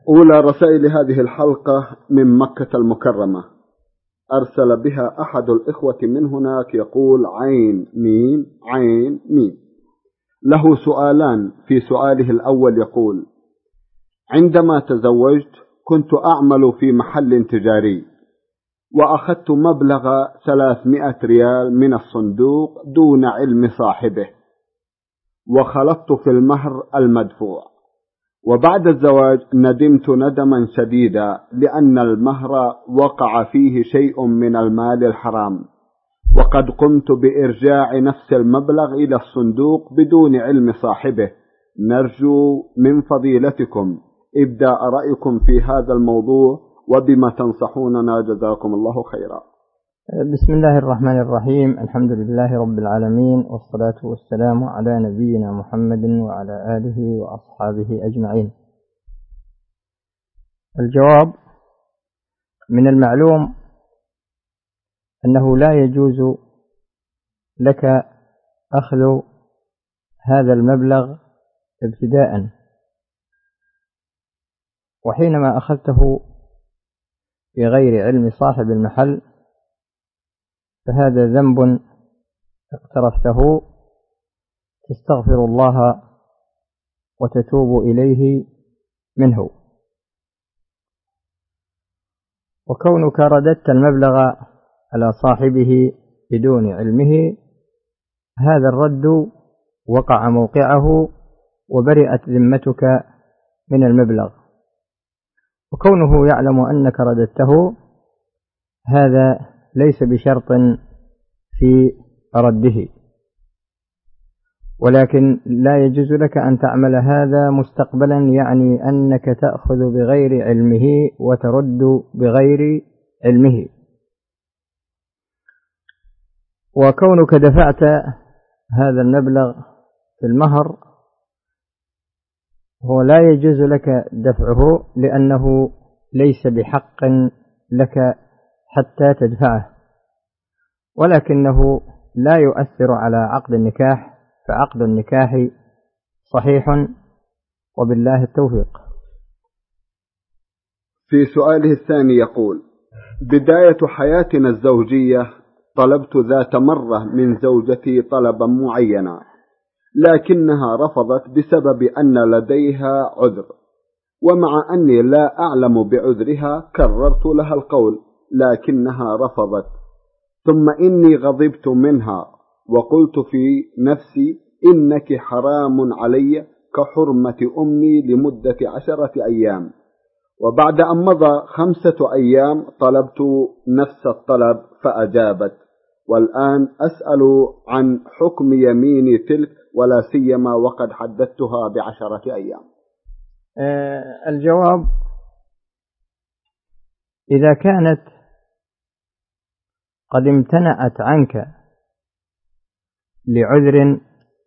أولى رسائل هذه الحلقة من مكة المكرمة، أرسل بها أحد الإخوة من هناك يقول: عين ميم عين ميم. له سؤالان. في سؤاله الأول يقول: عندما تزوجت كنت أعمل في محل تجاري، وأخذت مبلغ 300 ريال من الصندوق دون علم صاحبه، وخلطت في المهر المدفوع، وبعد الزواج ندمت ندما شديدا لأن المهر وقع فيه شيء من المال الحرام، وقد قمت بإرجاع نفس المبلغ إلى الصندوق بدون علم صاحبه. نرجو من فضيلتكم إبداء رأيكم في هذا الموضوع وبما تنصحوننا، جزاكم الله خيرا. بسم الله الرحمن الرحيم. الحمد لله رب العالمين، والصلاة والسلام على نبينا محمد وعلى آله وأصحابه أجمعين. الجواب: من المعلوم أنه لا يجوز لك أخذ هذا المبلغ ابتداء، وحينما أخذته بغير علم صاحب المحل فهذا ذنب اقترفته، تستغفر الله وتتوب إليه منه. وكونك رددت المبلغ على صاحبه بدون علمه، هذا الرد وقع موقعه وبرئت ذمتك من المبلغ، وكونه يعلم أنك رددته هذا ليس بشرط في رده، ولكن لا يجوز لك أن تعمل هذا مستقبلا، يعني أنك تأخذ بغير علمه وترد بغير علمه. وكونك دفعت هذا المبلغ في المهر هو لا يجوز لك دفعه، لأنه ليس بحق لك حتى تدفعه، ولكنه لا يؤثر على عقد النكاح، فعقد النكاح صحيح وبالله التوفيق. في سؤاله الثاني يقول: بداية حياتنا الزوجية طلبت ذات مرة من زوجتي طلبا معينا، لكنها رفضت بسبب أن لديها عذر، ومع أني لا أعلم بعذرها كررت لها القول لكنها رفضت، ثم إني غضبت منها وقلت في نفسي: إنك حرام علي كحرمة أمي لمدة 10 أيام. وبعد أن مضى 5 أيام طلبت نفس الطلب فأجابت، والآن أسأل عن حكم يميني تلك، ولا سيما وقد حددتها ب10 أيام. الجواب: إذا كانت قد امتنعت عنك لعذر،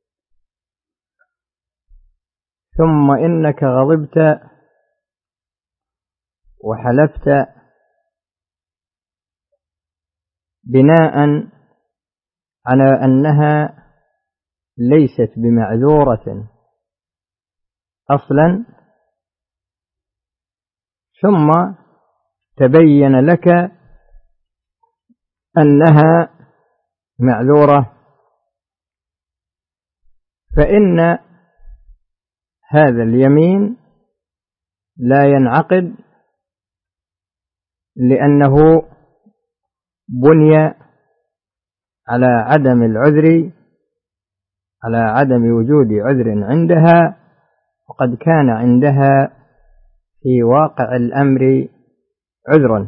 ثم إنك غضبت وحلفت بناء على أنها ليست بمعذورة أصلا، ثم تبين لك أنها معذورة، فإن هذا اليمين لا ينعقد، لأنه بني على عدم العذر، على عدم وجود عذر عندها، وقد كان عندها في واقع الأمر عذر،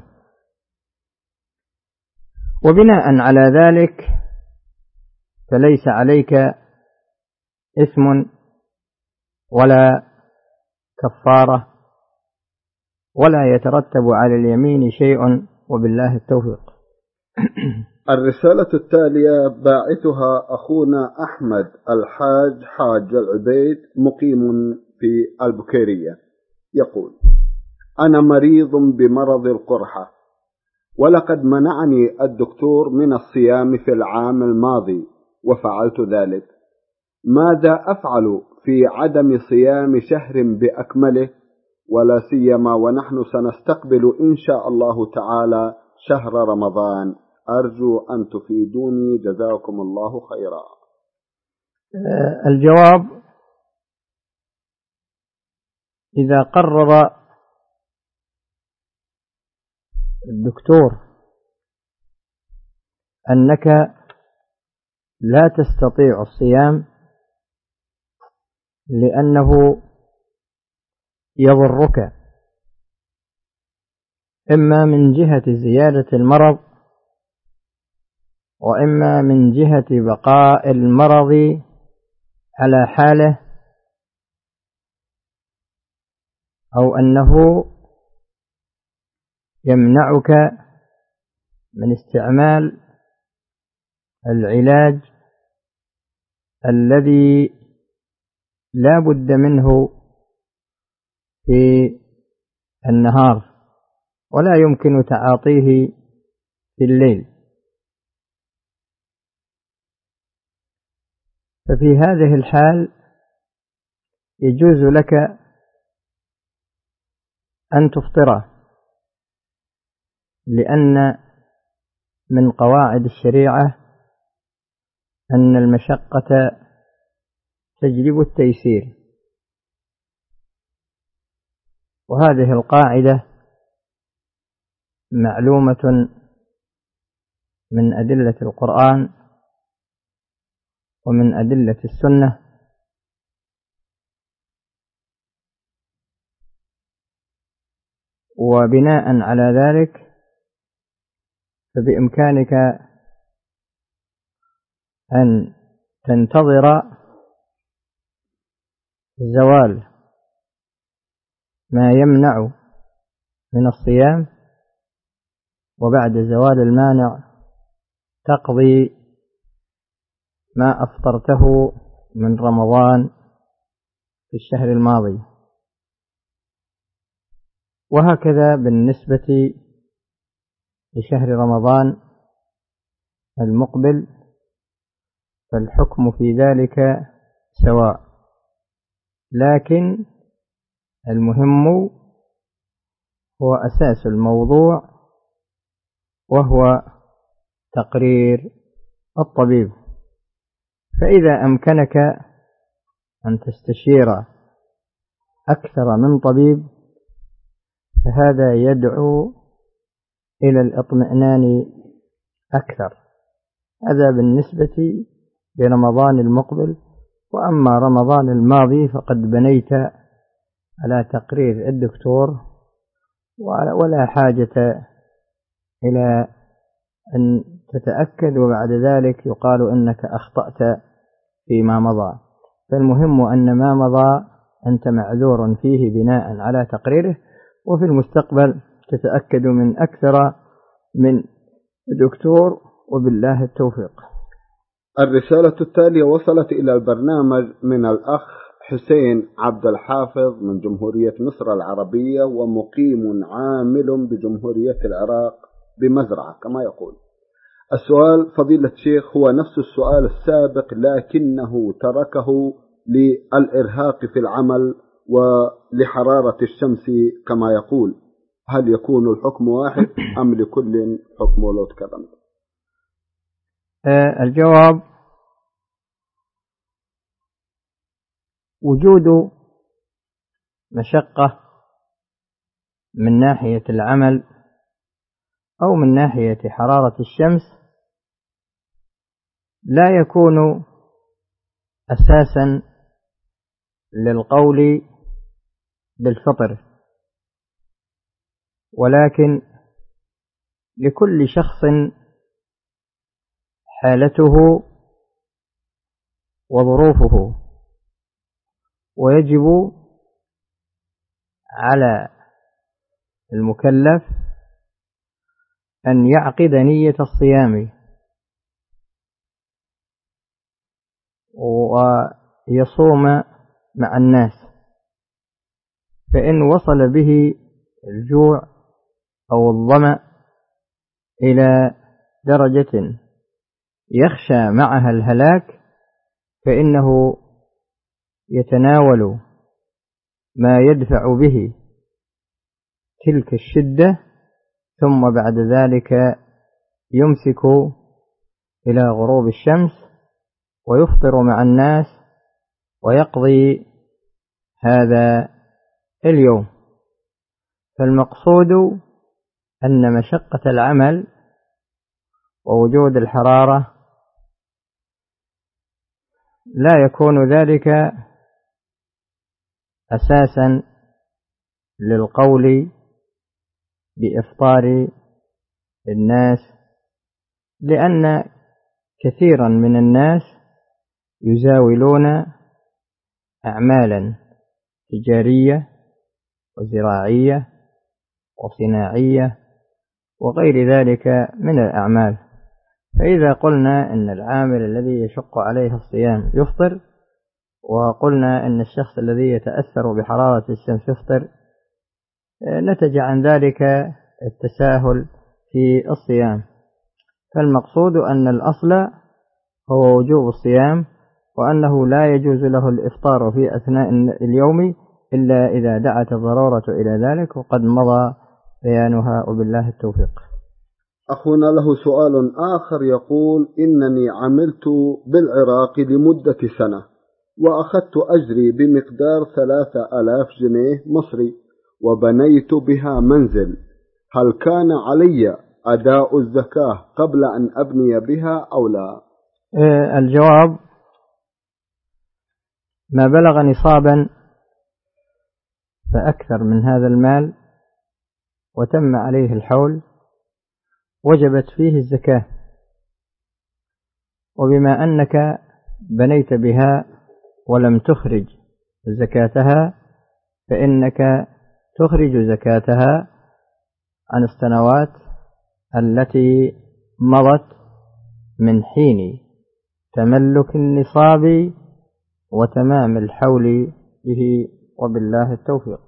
وبناء على ذلك فليس عليك إثم ولا كفارة، ولا يترتب على اليمين شيء، وبالله التوفيق. الرسالة التالية باعثها أخونا أحمد الحاج حاج العبيد، مقيم في البكيرية، يقول: أنا مريض بمرض القرحة، ولقد منعني الدكتور من الصيام في العام الماضي وفعلت ذلك. ماذا أفعل في عدم صيام شهر بأكمله ولا سيما ونحن سنستقبل إن شاء الله تعالى شهر رمضان. أرجو أن تفيدوني جزاكم الله خيرا. الجواب: إذا قرر الدكتور أنك لا تستطيع الصيام لأنه يضرك إما من جهة زيادة المرض وإما من جهة بقاء المرض على حاله، أو أنه يمنعك من استعمال العلاج الذي لا بد منه في النهار ولا يمكن تعاطيه في الليل، ففي هذه الحال يجوز لك أن تفطره، لأن من قواعد الشريعة أن المشقة تجلب التيسير، وهذه القاعدة معلومة من أدلة القرآن ومن أدلة السنة، وبناء على ذلك فبإمكانك أن تنتظر زوال ما يمنع من الصيام، وبعد زوال المانع تقضي ما أفطرته من رمضان في الشهر الماضي. وهكذا بالنسبة لشهر رمضان المقبل فالحكم في ذلك سواء، لكن المهم هو أساس الموضوع وهو تقرير الطبيب، فإذا أمكنك أن تستشير أكثر من طبيب فهذا يدعو إلى الاطمئنان أكثر. هذا بالنسبة لرمضان المقبل. وأما رمضان الماضي فقد بنيت على تقرير الدكتور ولا حاجة إلى أن تتأكد وبعد ذلك يقال إنك أخطأت فيما مضى، فالمهم أن ما مضى أنت معذور فيه بناء على تقريره، وفي المستقبل تتأكد من أكثر من دكتور، وبالله التوفيق. الرسالة التالية وصلت إلى البرنامج من الأخ حسين عبد الحافظ من جمهورية مصر العربية، ومقيم عامل بجمهورية العراق بمزرعة كما يقول. السؤال: فضيلة الشيخ، هو نفس السؤال السابق لكنه تركه للإرهاق في العمل ولحرارة الشمس كما يقول، هل يكون الحكم واحد أم لكل حكم ولو تكرم؟ الجواب: وجود مشقة من ناحية العمل أو من ناحية حرارة الشمس لا يكون أساسا للقول بالفطر، ولكن لكل شخص حالته وظروفه، ويجب على المكلف أن يعقد نية الصيام ويصوم مع الناس، فإن وصل به الجوع أو الظمأ إلى درجة يخشى معها الهلاك فإنه يتناول ما يدفع به تلك الشدة، ثم بعد ذلك يمسك إلى غروب الشمس ويفطر مع الناس ويقضي هذا اليوم. فالمقصود أن مشقة العمل ووجود الحرارة لا يكون ذلك أساسا للقول بإفطار الناس، لأن كثيرا من الناس يزاولون أعمالا تجارية وزراعية وصناعية وغير ذلك من الأعمال. فإذا قلنا أن العامل الذي يشق عليه الصيام يفطر، وقلنا أن الشخص الذي يتأثر بحرارة الشمس يفطر، نتج عن ذلك التساهل في الصيام. فالمقصود أن الأصل هو وجوب الصيام، وأنه لا يجوز له الإفطار في أثناء اليوم إلا إذا دعت الضرورة إلى ذلك، وقد مضى بيانها وبالله التوفيق. أخونا له سؤال آخر يقول: إنني عملت بالعراق لمدة سنة وأخذت أجري بمقدار 3000 جنيه مصري وبنيت بها منزل، هل كان علي أداء الزكاة قبل أن أبني بها أو لا؟ الجواب: ما بلغ نصابا فأكثر من هذا المال وتم عليه الحول وجبت فيه الزكاة. وبما أنك بنيت بها ولم تخرج زكاتها فإنك تخرج زكاتها عن السنوات التي مضت من حين تملك النصاب وتمام الحول به، وبالله التوفيق.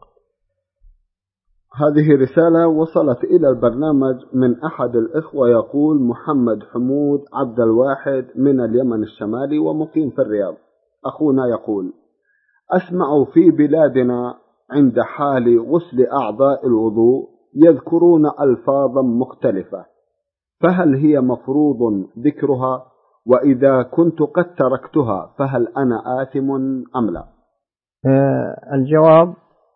هذه رسالة وصلت إلى البرنامج من أحد الإخوة، يقول: محمد حمود عبد الواحد من اليمن الشمالي ومقيم في الرياض. أخونا يقول: أسمع في بلادنا عند حال غسل أعضاء الوضوء يذكرون ألفاظا مختلفة، فهل هي مفروض ذكرها؟ وإذا كنت قد تركتها فهل أنا آثم أم لا؟ الجواب: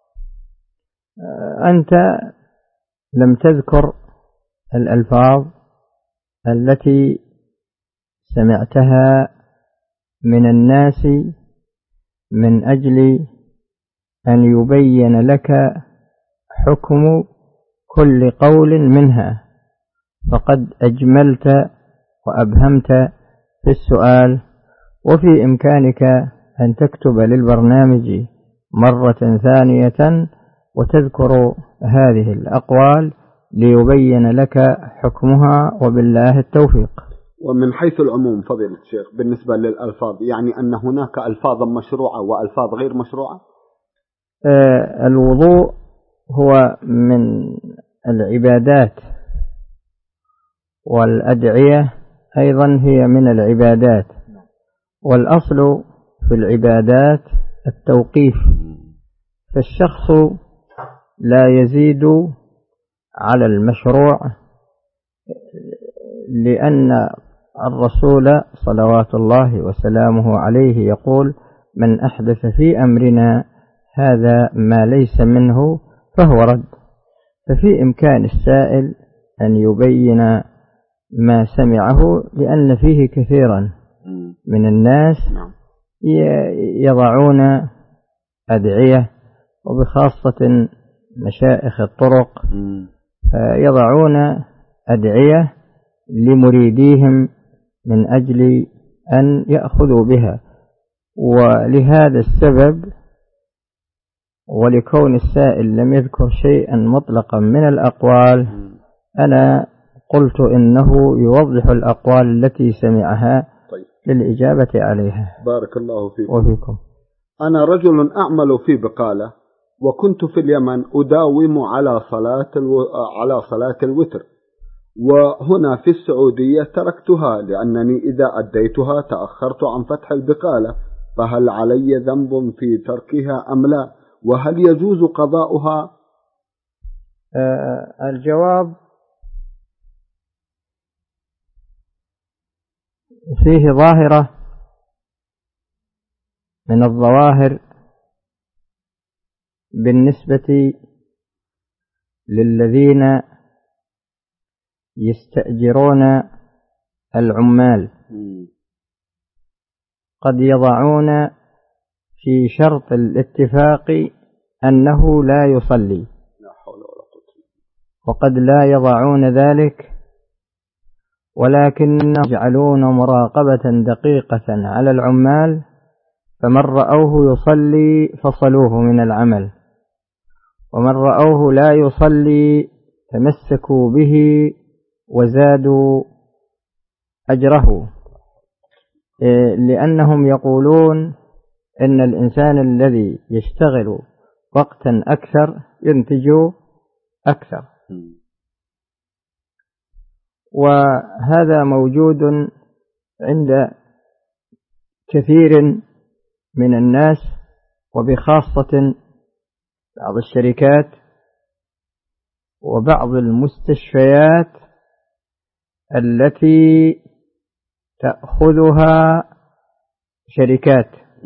أنت لم تذكر الألفاظ التي سمعتها من الناس من أجل أن يبين لك حكم كل قول منها، فقد أجملت وأبهمت في السؤال، وفي إمكانك أن تكتب للبرنامج مرة ثانية وتذكر هذه الأقوال ليبين لك حكمها، وبالله التوفيق. ومن حيث العموم فضيلة الشيخ، بالنسبة للألفاظ، يعني أن هناك ألفاظا مشروعة وألفاظ غير مشروعة؟ الوضوء هو من العبادات، والأدعية أيضا هي من العبادات، والأصل في العبادات التوقيف، فالشخص لا يزيد على المشروع، لأن الرسول صلوات الله وسلامه عليه يقول: من أحدث في أمرنا هذا ما ليس منه فهو رد. ففي إمكان السائل أن يبين ما سمعه، لأن فيه كثيرا من الناس يضعون أدعية، وبخاصة مشائخ الطرق يضعون أدعية لمريديهم من أجل أن يأخذوا بها. ولهذا السبب، ولكون السائل لم يذكر شيئا مطلقا من الأقوال، أنا قلت إنه يوضح الأقوال التي سمعها للإجابة عليها. بارك الله فيكم وفيكم. أنا رجل أعمل في بقالة، وكنت في اليمن أداوم على صلاة الوتر، وهنا في السعودية تركتها لأنني إذا أديتها تأخرت عن فتح البقالة، فهل علي ذنب في تركها أم لا؟ وهل يجوز قضاؤها؟ الجواب فيه ظاهرة من الظواهر بالنسبة للذين يستأجرون العمال، قد يضعون في شرط الاتفاق أنه لا يصلي، وقد لا يضعون ذلك، ولكن يجعلون مراقبة دقيقة على العمال، فمن رأوه يصلي فصلوه من العمل، ومن رأوه لا يصلي تمسكوا به وزادوا أجره، لأنهم يقولون إن الإنسان الذي يشتغل وقتا أكثر ينتج أكثر. وهذا موجود عند كثير من الناس، وبخاصة بعض الشركات وبعض المستشفيات التي تأخذها شركات.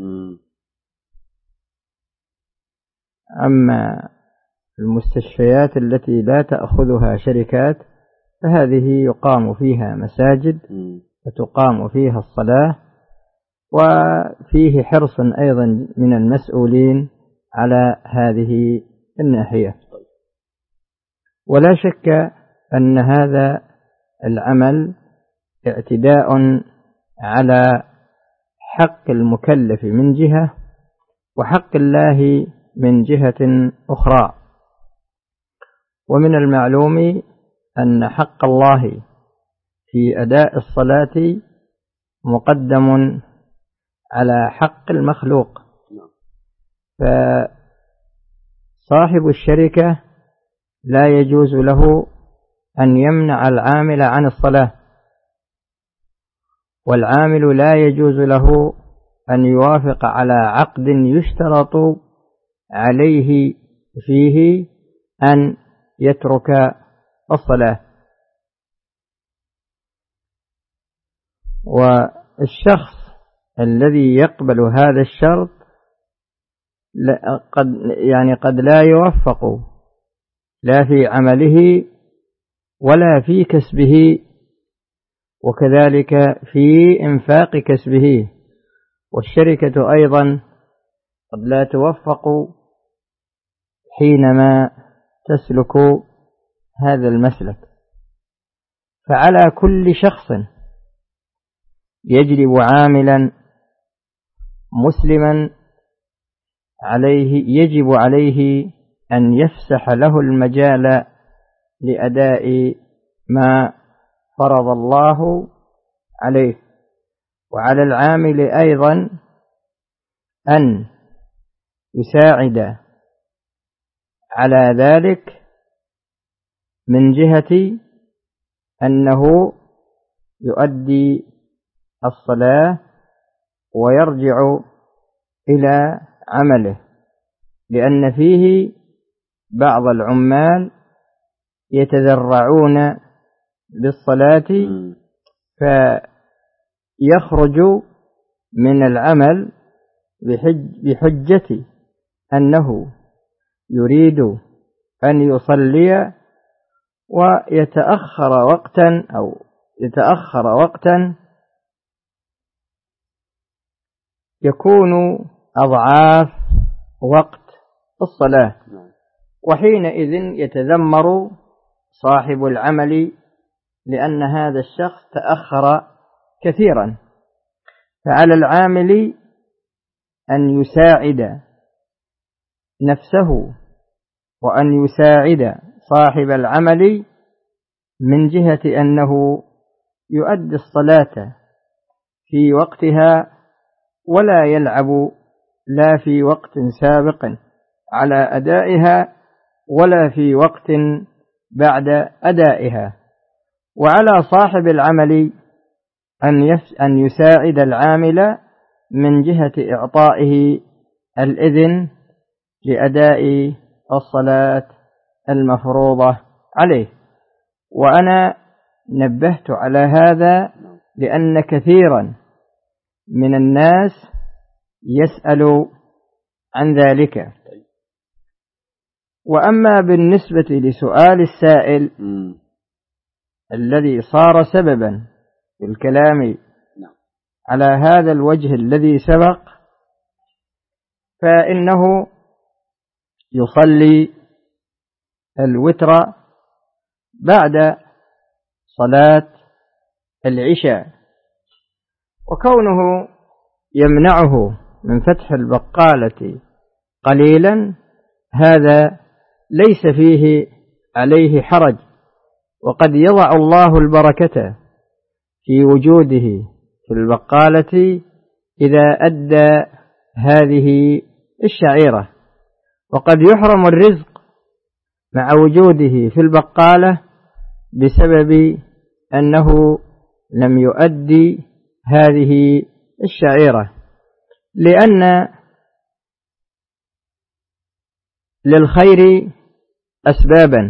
أما المستشفيات التي لا تأخذها شركات فهذه يقام فيها مساجد وتقام فيها الصلاة، وفيه حرص أيضا من المسؤولين على هذه الناحية. ولا شك أن هذا العمل اعتداء على حق المكلف من جهة، وحق الله من جهة أخرى. ومن المعلوم أن حق الله في أداء الصلاة مقدم على حق المخلوق، فصاحب الشركة لا يجوز له أن يمنع العامل عن الصلاة، والعامل لا يجوز له أن يوافق على عقد يشترط عليه فيه أن يترك الصلاة. والشخص الذي يقبل هذا الشرط قد لا يوفق لا في عمله ولا في كسبه، وكذلك في إنفاق كسبه. والشركة أيضا قد لا توفق حينما تسلك هذا المسلك. فعلى كل شخص يجلب عاملا مسلما يجب عليه أن يفسح له المجال لأداء ما فرض الله عليه. وعلى العامل أيضا أن يساعد على ذلك من جهة أنه يؤدي الصلاة ويرجع إلى عمله، لأن فيه بعض العمال يتذرعون بالصلاة فيخرج من العمل بحجة أنه يريد أن يصلي ويتأخر وقتا يكون أضعاف وقت الصلاة، وحينئذ يتذمر صاحب العمل لأن هذا الشخص تأخر كثيرا. فعلى العامل أن يساعد نفسه وأن يساعد صاحب العمل من جهة أنه يؤدي الصلاة في وقتها، ولا يلعب لا في وقت سابق على أدائها ولا في وقت بعد أدائها. وعلى صاحب العمل أن يساعد العامل من جهة إعطائه الإذن لأداء الصلاة المفروضة عليه. وأنا نبهت على هذا لأن كثيرا من الناس يسأل عن ذلك. وأما بالنسبة لسؤال السائل الذي صار سببا في الكلام على هذا الوجه الذي سبق، فإنه يصلي الوتر بعد صلاة العشاء، وكونه يمنعه من فتح البقالة قليلا هذا ليس فيه عليه حرج، وقد يضع الله البركة في وجوده في البقالة إذا أدى هذه الشعيرة، وقد يحرم الرزق مع وجوده في البقالة بسبب أنه لم يؤدي هذه الشعيرة، لأن للخير أسبابا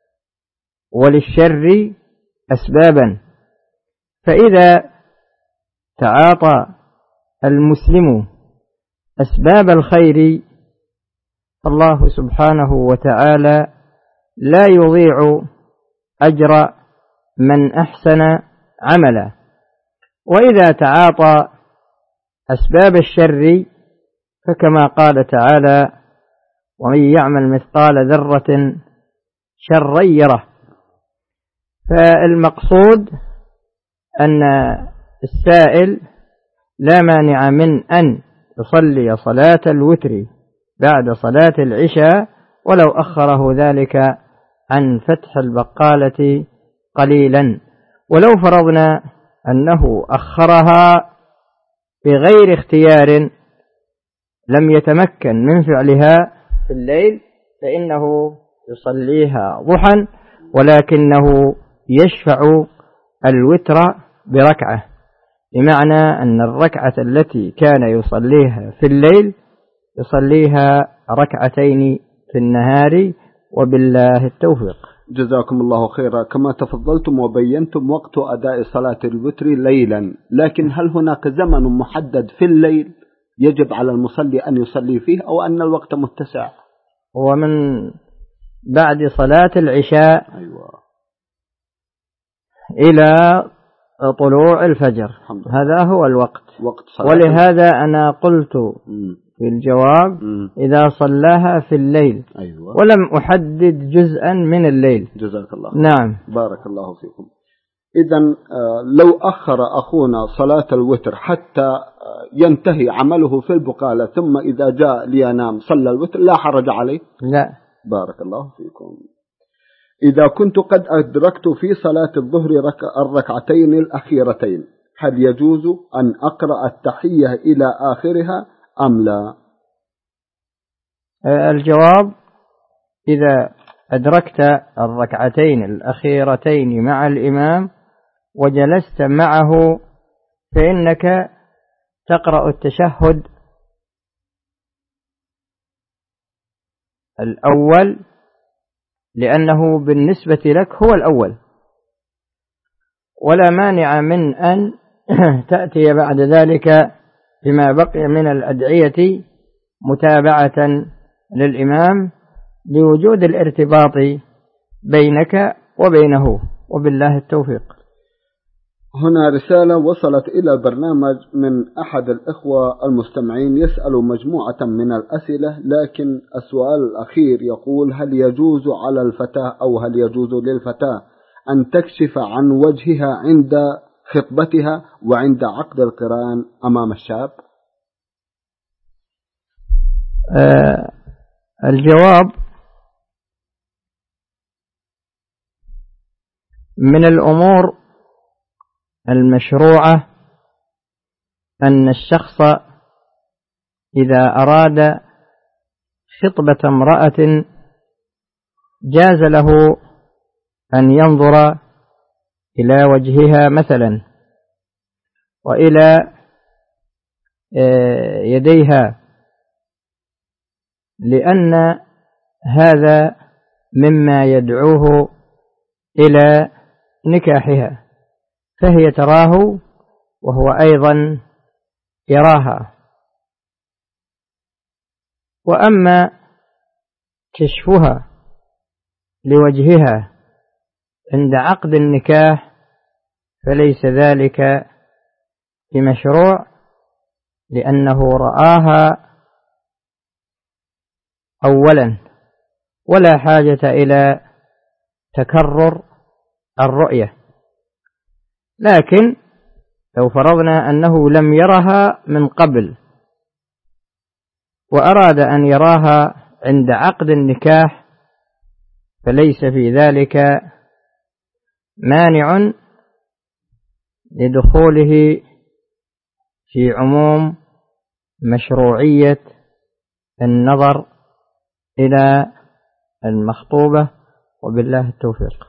وللشر أسبابا، فإذا تعاطى المسلم أسباب الخير فالله سبحانه وتعالى لا يضيع أجر من أحسن عملا، وإذا تعاطى أسباب الشر فكما قال تعالى: ومن يعمل مثقال ذرة شرا يره. فالمقصود أن السائل لا مانع من أن يصلي صلاة الوتر بعد صلاة العشاء ولو أخره ذلك عن فتح البقالة قليلا. ولو فرضنا أنه أخرها بغير اختيار لم يتمكن من فعلها في الليل فإنه يصليها ضحى، ولكنه يشفع الوتر بركعة، بمعنى أن الركعة التي كان يصليها في الليل يصليها ركعتين في النهار، وبالله التوفيق. جزاكم الله خيرا. كما تفضلتم وبينتم وقت أداء صلاة الوتر ليلا، لكن هل هناك زمن محدد في الليل يجب على المصلي أن يصلي فيه، أو أن الوقت متسع؟ ومن بعد صلاة العشاء إلى طلوع الفجر، هذا هو الوقت. ولهذا أنا قلت في الجواب إذا صلاها في الليل، ولم أحدد جزءا من الليل. جزاك الله. نعم، بارك الله فيكم. إذن لو أخر أخونا صلاة الوتر حتى ينتهي عمله في البقالة ثم إذا جاء لينام صلى الوتر لا حرج عليه؟ لا. بارك الله فيكم. إذا كنت قد أدركت في صلاة الظهر الركعتين الأخيرتين هل يجوز أن أقرأ التحية إلى آخرها أم لا؟ الجواب: إذا أدركت الركعتين الأخيرتين مع الإمام وجلست معه فإنك تقرأ التشهد الأول، لأنه بالنسبة لك هو الأول، ولا مانع من أن تأتي بعد ذلك بما بقي من الأدعية متابعة للإمام لوجود الارتباط بينك وبينه، وبالله التوفيق. هنا رسالة وصلت إلى البرنامج من أحد الإخوة المستمعين يسأل مجموعة من الأسئلة، لكن السؤال الأخير يقول: هل يجوز على الفتاة أو هل يجوز للفتاة أن تكشف عن وجهها عند خطبتها وعند عقد القران أمام الشاب؟ الجواب: من الأمور المشروعة أن الشخص إذا أراد خطبة امرأة جاز له أن ينظر إلى وجهها مثلا وإلى يديها، لأن هذا مما يدعوه إلى نكاحها، فهي تراه وهو أيضا يراها. وأما كشفها لوجهها عند عقد النكاح فليس ذلك بمشروع، لأنه رآها أولا ولا حاجة إلى تكرر الرؤية. لكن لو فرضنا أنه لم يرها من قبل وأراد أن يراها عند عقد النكاح فليس في ذلك مانع لدخوله في عموم مشروعية النظر إلى المخطوبة، وبالله التوفيق.